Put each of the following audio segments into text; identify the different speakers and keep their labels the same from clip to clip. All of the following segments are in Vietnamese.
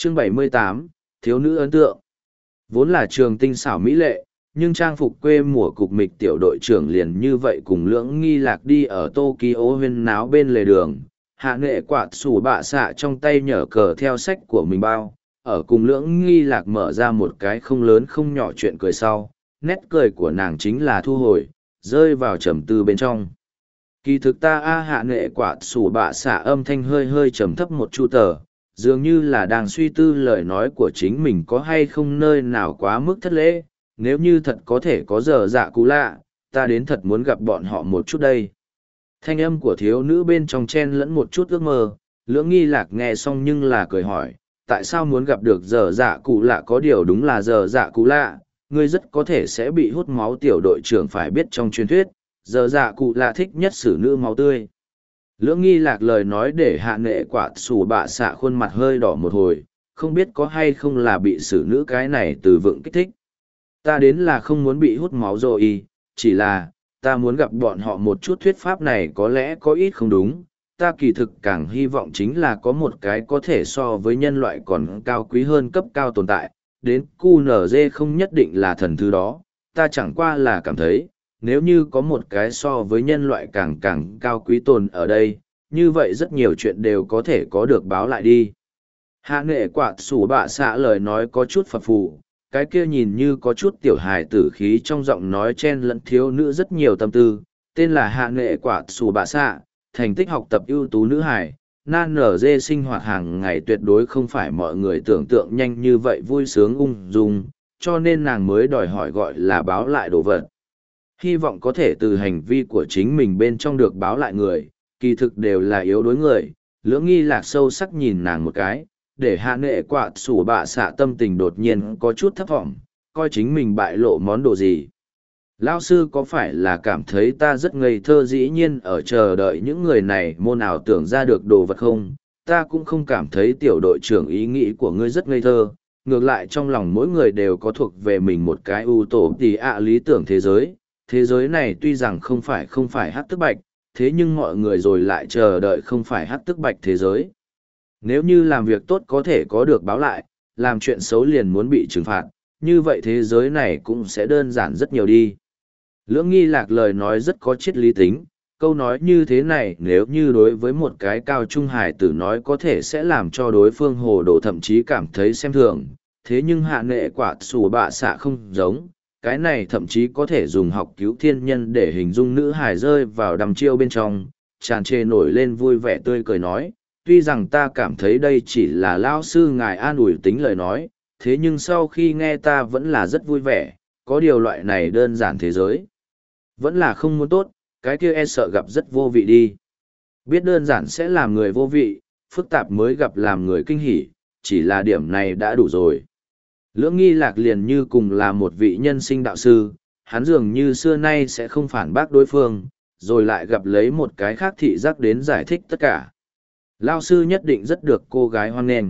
Speaker 1: Chương 78, Thiếu nữ ấn tượng. Vốn là trường tinh xảo mỹ lệ, nhưng trang phục quê mùa cục mịch tiểu đội trưởng liền như vậy cùng Lưỡng Nghi Lạc đi ở Tokyo huyên náo bên lề đường. Hạ nghệ quạt sủ bạ xạ trong tay nhở cờ theo sách của mình bao, ở cùng Lưỡng Nghi Lạc mở ra một cái không lớn không nhỏ chuyện cười sau, nét cười của nàng chính là thu hồi, rơi vào trầm tư bên trong. Kỳ thực ta hạ nghệ quạt sủ bạ xạ âm thanh hơi hơi trầm thấp một chu tờ, dường như là đang suy tư lời nói của chính mình có hay không nơi nào quá mức thất lễ. Nếu như thật có thể có giờ dạ cú lạ, ta đến thật muốn gặp bọn họ một chút đây. Thanh âm của thiếu nữ bên trong chen lẫn một chút ước mơ. Lưỡng Nghi Lạc nghe xong nhưng là cười hỏi, tại sao muốn gặp được giờ dạ cụ lạ? Có điều đúng là giờ dạ cụ lạ, ngươi rất có thể sẽ bị hút máu. Tiểu đội trưởng phải biết trong truyền thuyết, giờ dạ cụ lạ thích nhất xử nữ máu tươi. Lưỡng Nghi Lạc lời nói để hạ nghệ quạt xù bạ xạ khuôn mặt hơi đỏ một hồi, không biết có hay không là bị xử nữ cái này từ vựng kích thích. Ta đến là không muốn bị hút máu rồi, chỉ là, ta muốn gặp bọn họ một chút. Thuyết pháp này có lẽ có ít không đúng, ta kỳ thực càng hy vọng chính là có một cái có thể so với nhân loại còn cao quý hơn cấp cao tồn tại, đến QNZ không nhất định là thần thứ đó, ta chẳng qua là cảm thấy, nếu như có một cái so với nhân loại càng càng cao quý tồn ở đây, như vậy rất nhiều chuyện đều có thể có được báo lại đi. Hạ nghệ quạt sủ bạ xạ lời nói có chút phập phù, cái kia nhìn như có chút tiểu hài tử khí trong giọng nói chen lẫn thiếu nữ rất nhiều tâm tư. Tên là hạ nghệ quạt sủ bạ xạ, thành tích học tập ưu tú nữ hài, nan nở dê sinh hoạt hàng ngày tuyệt đối không phải mọi người tưởng tượng nhanh như vậy vui sướng ung dung, cho nên nàng mới đòi hỏi gọi là báo lại đồ vật. Hy vọng có thể từ hành vi của chính mình bên trong được báo lại người, kỳ thực đều là yếu đuối người. Lưỡng Nghi Lạc sâu sắc nhìn nàng một cái, để hạ nghệ quạt sủ bạ xạ tâm tình đột nhiên có chút thấp thỏm, coi chính mình bại lộ món đồ gì. Lão sư có phải là cảm thấy ta rất ngây thơ dĩ nhiên ở chờ đợi những người này môn ảo tưởng ra được đồ vật không? Ta cũng không cảm thấy tiểu đội trưởng ý nghĩ của ngươi rất ngây thơ, ngược lại trong lòng mỗi người đều có thuộc về mình một cái ưu tổ tì ạ lý tưởng thế giới. Thế giới này tuy rằng không phải hắc tức bạch, thế nhưng mọi người rồi lại chờ đợi không phải hắc tức bạch thế giới. Nếu như làm việc tốt có thể có được báo lại, làm chuyện xấu liền muốn bị trừng phạt, như vậy thế giới này cũng sẽ đơn giản rất nhiều đi. Lưỡng Nghi Lạc lời nói rất có triết lý tính, câu nói như thế này nếu như đối với một cái cao trung hài tử nói có thể sẽ làm cho đối phương hồ đồ thậm chí cảm thấy xem thường, thế nhưng hạ nghệ quạt sủ bạ xạ không giống, cái này thậm chí có thể dùng học cứu thiên nhân để hình dung nữ hài rơi vào đăm chiêu bên trong, tràn trề nổi lên vui vẻ tươi cười nói. Tuy rằng ta cảm thấy đây chỉ là lão sư ngài an ủi tính lời nói, thế nhưng sau khi nghe ta vẫn là rất vui vẻ, có điều loại này đơn giản thế giới. Vẫn là không muốn tốt, cái kia e sợ gặp rất vô vị đi. Biết đơn giản sẽ làm người vô vị, phức tạp mới gặp làm người kinh hỉ, chỉ là điểm này đã đủ rồi. Lưỡng Nghi Lạc liền như cùng là một vị nhân sinh đạo sư, hắn dường như xưa nay sẽ không phản bác đối phương, rồi lại gặp lấy một cái khác thị giác đến giải thích tất cả. Lão sư nhất định rất được cô gái hoan nghênh.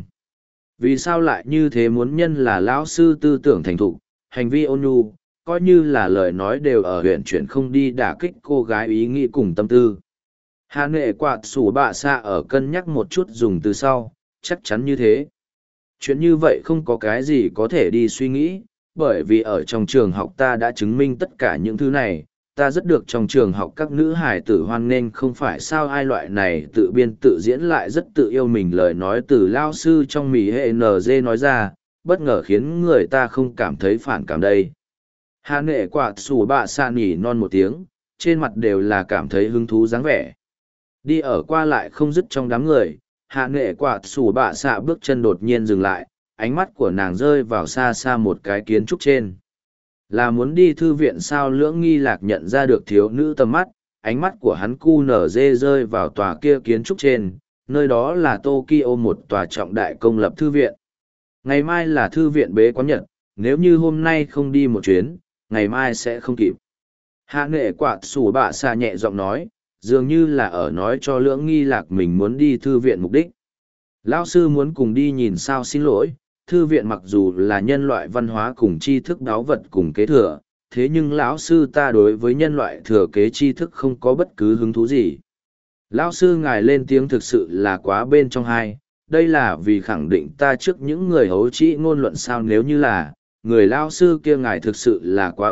Speaker 1: Vì sao lại như thế? Muốn nhân là lão sư tư tưởng thành thục, hành vi ôn nhu, coi như là lời nói đều ở huyện chuyển không đi đả kích cô gái ý nghĩ cùng tâm tư. Hạ nghệ quạt sủ bạ xạ ở cân nhắc một chút dùng từ sau, chắc chắn như thế. Chuyện như vậy không có cái gì có thể đi suy nghĩ, bởi vì ở trong trường học ta đã chứng minh tất cả những thứ này. Ta rất được trong trường học các nữ hài tử hoan nghênh, không phải sao ai loại này tự biên tự diễn lại rất tự yêu mình. Lời nói từ lao sư trong mỉ hệ NG nói ra, bất ngờ khiến người ta không cảm thấy phản cảm đây. Hạ nghệ quạt sủ bạ xạ nhỉ non một tiếng, trên mặt đều là cảm thấy hứng thú dáng vẻ. Đi ở qua lại không dứt trong đám người, hạ nghệ quạt sủ bạ xạ bước chân đột nhiên dừng lại, ánh mắt của nàng rơi vào xa xa một cái kiến trúc trên. Là muốn đi thư viện sao? Lưỡng Nghi Lạc nhận ra được thiếu nữ tầm mắt, ánh mắt của hắn cu nở dê rơi vào tòa kia kiến trúc trên, nơi đó là Tokyo một tòa trọng đại công lập thư viện. Ngày mai là thư viện bế quán nhật, nếu như hôm nay không đi một chuyến, ngày mai sẽ không kịp. Hạ nghệ quạt sủ bạ xạ nhẹ giọng nói, dường như là ở nói cho Lưỡng Nghi Lạc mình muốn đi thư viện mục đích. Lão sư muốn cùng đi nhìn sao? Xin lỗi, thư viện mặc dù là nhân loại văn hóa cùng tri thức đáo vật cùng kế thừa, thế nhưng lão sư ta đối với nhân loại thừa kế tri thức không có bất cứ hứng thú gì. Lão sư ngài lên tiếng thực sự là quá bên trong hai, đây là vì khẳng định ta trước những người hấu trĩ ngôn luận sao, nếu như là người lao sư kia ngài thực sự là quá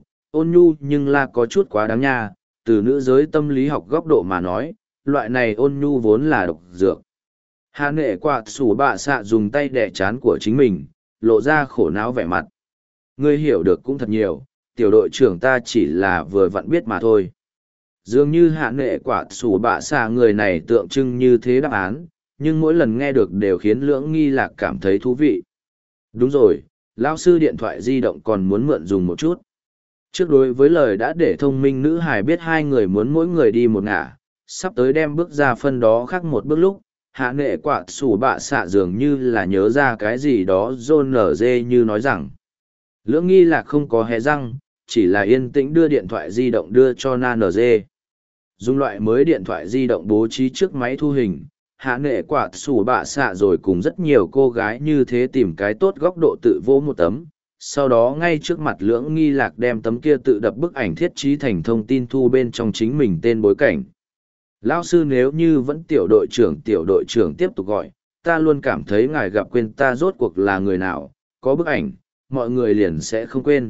Speaker 1: ôn nhu nhưng là có chút quá đáng nha. Từ nữ giới tâm lý học góc độ mà nói, loại này ôn nhu vốn là độc dược. Hạ nệ quạt sủ bạ xạ dùng tay đẻ chán của chính mình, lộ ra khổ não vẻ mặt. Ngươi hiểu được cũng thật nhiều, tiểu đội trưởng ta chỉ là vừa vặn biết mà thôi. Dường như hạ nệ quạt sủ bạ xạ người này tượng trưng như thế đáp án, nhưng mỗi lần nghe được đều khiến Lưỡng Nghi Lạc cảm thấy thú vị. Đúng rồi, lão sư điện thoại di động còn muốn mượn dùng một chút. Trước đối với lời đã để thông minh nữ hài biết hai người muốn mỗi người đi một ngả, sắp tới đem bước ra phân đó khác một bước lúc, hạ nệ quạt sủ bạ xạ dường như là nhớ ra cái gì đó rôn nở dê như nói rằng. Lưỡng Nghi Lạc không có hé răng, chỉ là yên tĩnh đưa điện thoại di động đưa cho na nở dê. Dùng loại mới điện thoại di động bố trí trước máy thu hình, hạ nệ quạt sủ bạ xạ rồi cùng rất nhiều cô gái như thế tìm cái tốt góc độ tự vỗ một tấm. Sau đó ngay trước mặt Lưỡng Nghi Lạc đem tấm kia tự đập bức ảnh thiết trí thành thông tin thu bên trong chính mình tên bối cảnh. Lão sư, nếu như vẫn tiểu đội trưởng tiếp tục gọi, ta luôn cảm thấy ngài gặp quên ta rốt cuộc là người nào, có bức ảnh, mọi người liền sẽ không quên.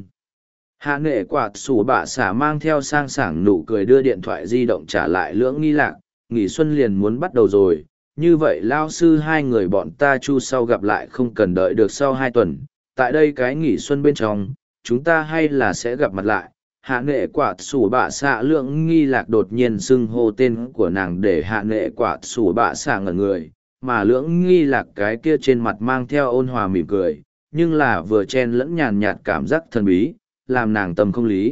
Speaker 1: Hạ nệ quạt sủ bạ xả mang theo sang sảng nụ cười đưa điện thoại di động trả lại Lưỡng Nghi Lạc, nghỉ xuân liền muốn bắt đầu rồi, như vậy lao sư hai người bọn ta chu sau gặp lại không cần đợi được sau 2 tuần, tại đây cái nghỉ xuân bên trong, chúng ta hay là sẽ gặp mặt lại. Hạ nệ quạt sủ bạ xạ Lưỡng Nghi Lạc đột nhiên xưng hô tên của nàng để hạ nệ quạt sủ bạ xạ ngẩn người, mà Lưỡng Nghi Lạc cái kia trên mặt mang theo ôn hòa mỉm cười, nhưng là vừa chen lẫn nhàn nhạt cảm giác thần bí, làm nàng tâm không lý.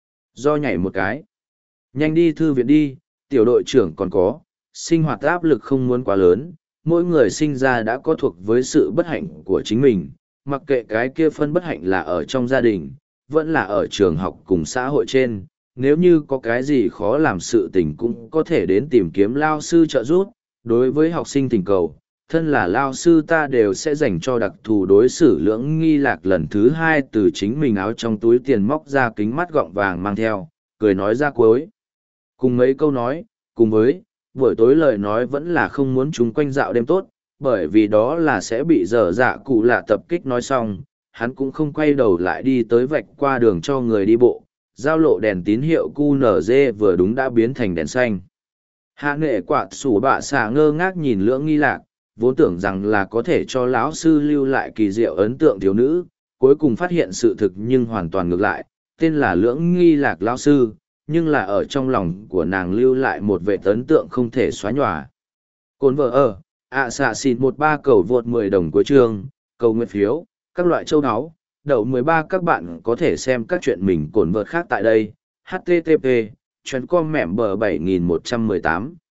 Speaker 1: Do nhảy một cái. Nhanh đi thư viện đi, tiểu đội trưởng còn có, sinh hoạt áp lực không muốn quá lớn, mỗi người sinh ra đã có thuộc với sự bất hạnh của chính mình, mặc kệ cái kia phân bất hạnh là ở trong gia đình, vẫn là ở trường học cùng xã hội trên, nếu như có cái gì khó làm sự tình cũng có thể đến tìm kiếm lao sư trợ giúp. Đối với học sinh tình cầu, thân là lao sư ta đều sẽ dành cho đặc thù đối xử. Lưỡng Nghi Lạc lần thứ 2 từ chính mình áo trong túi tiền móc ra kính mắt gọng vàng mang theo, cười nói ra cuối cùng mấy câu nói, cùng với buổi tối lời nói vẫn là không muốn chúng quanh dạo đêm tốt, bởi vì đó là sẽ bị dở dạ cụ lạ tập kích. Nói xong, hắn cũng không quay đầu lại đi tới vạch qua đường cho người đi bộ, giao lộ đèn tín hiệu QNZ vừa đúng đã biến thành đèn xanh. Hạ nghệ quạt sủ bạ xả ngơ ngác nhìn Lưỡng Nghi Lạc, vốn tưởng rằng là có thể cho lão sư lưu lại kỳ diệu ấn tượng thiếu nữ, cuối cùng phát hiện sự thực nhưng hoàn toàn ngược lại, tên là Lưỡng Nghi Lạc lão sư, nhưng là ở trong lòng của nàng lưu lại một vệ ấn tượng không thể xóa nhòa. Cồn vợ ở, xạ xịt 13 cầu vượt 10 đồng cuối chương, cầu nguyện phiếu, các loại châu áo, đậu 13. Các bạn có thể xem các chuyện mình cồn vợt khác tại đây. http://com mẻm bờ 7118